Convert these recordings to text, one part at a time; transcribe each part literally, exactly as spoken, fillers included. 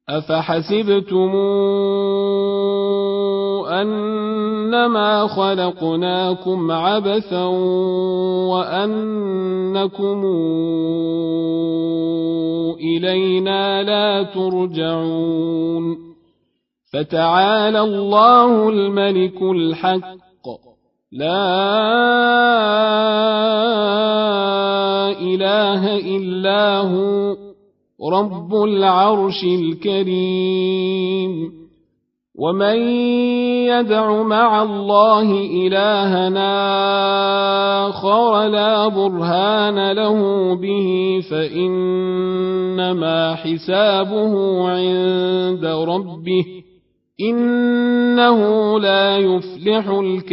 أفحسبتم أنما خلقناكم عبثا وأنكم إلينا لا ترجعون فتعالى الله الملك الحق لا إله إلا هو رب العرش الكريم ومن يدع مع الله إلهنا آخر لا برهان له به فإنما حسابه عند ربه إنه لا يفلح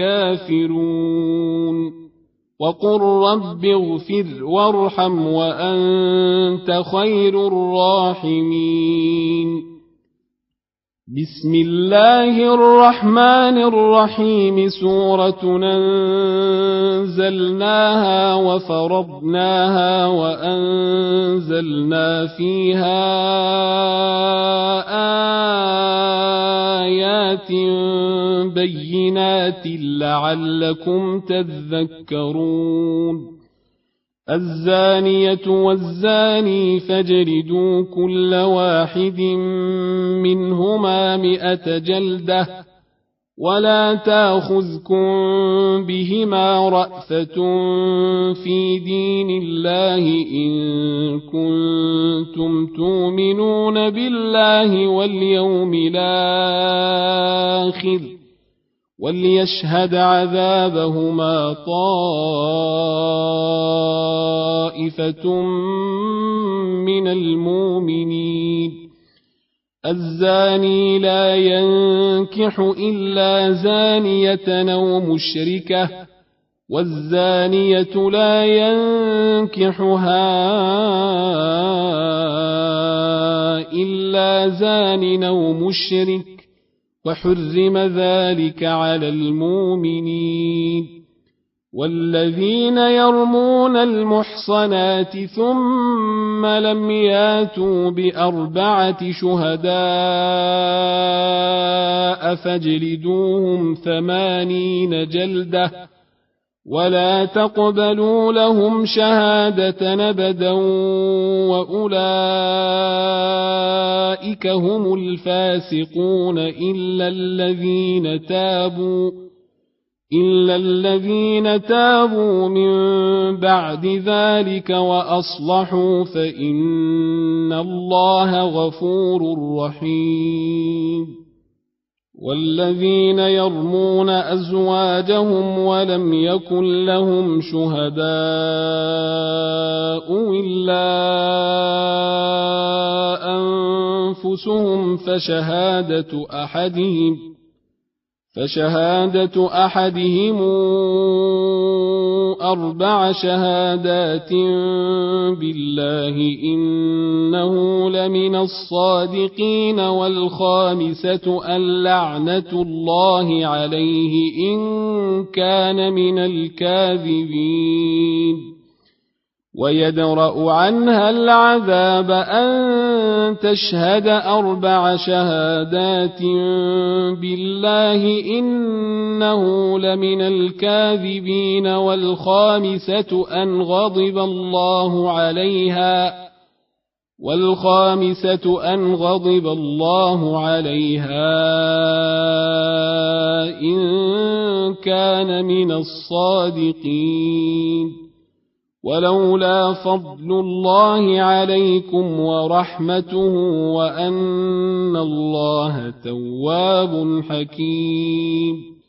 الكافرون وقل رب اغفر وارحم وأنت خير الراحمين بسم الله الرحمن الرحيم سورة أنزلناها وفرضناها وأنزلنا فيها آيات بينات لعلكم تذكرون الزانية والزاني فاجلدوا كل واحد منهما مئة جلدة ولا تاخذكم بهما رأفة في دين الله إن كنتم تؤمنون بالله واليوم الآخر وليشهد عذابهما طائفة من المؤمنين الزاني لا ينكح إلا زانية أو مشركة والزانية لا ينكحها إلا زان أو مشرك وحرم ذلك على المؤمنين والذين يرمون المحصنات ثم لم ياتوا بأربعة شهداء فاجلدوهم ثمانين جلدة ولا تقبلوا لهم شهادة أبدا وأولئك هم الفاسقون إلا الذين تابوا إلا الذين تابوا من بعد ذلك وأصلحوا فإن الله غفور رحيم والذين يرمون أزواجهم ولم يكن لهم شهداء إلا أنفسهم فشهادة أحدهم فشهادة أحدهم أربع شهادات بالله إنه لمن الصادقين والخامسة اللعنة الله عليه إن كان من الكاذبين ويدرأ عنها العذاب أن تشهد أربع شهادات بالله إنه لمن الكاذبين والخامسة أن غضب الله عليها والخامسة أن غضب الله عليها إن كان من الصادقين ولولا فضل الله عليكم ورحمته وأن الله تواب حكيم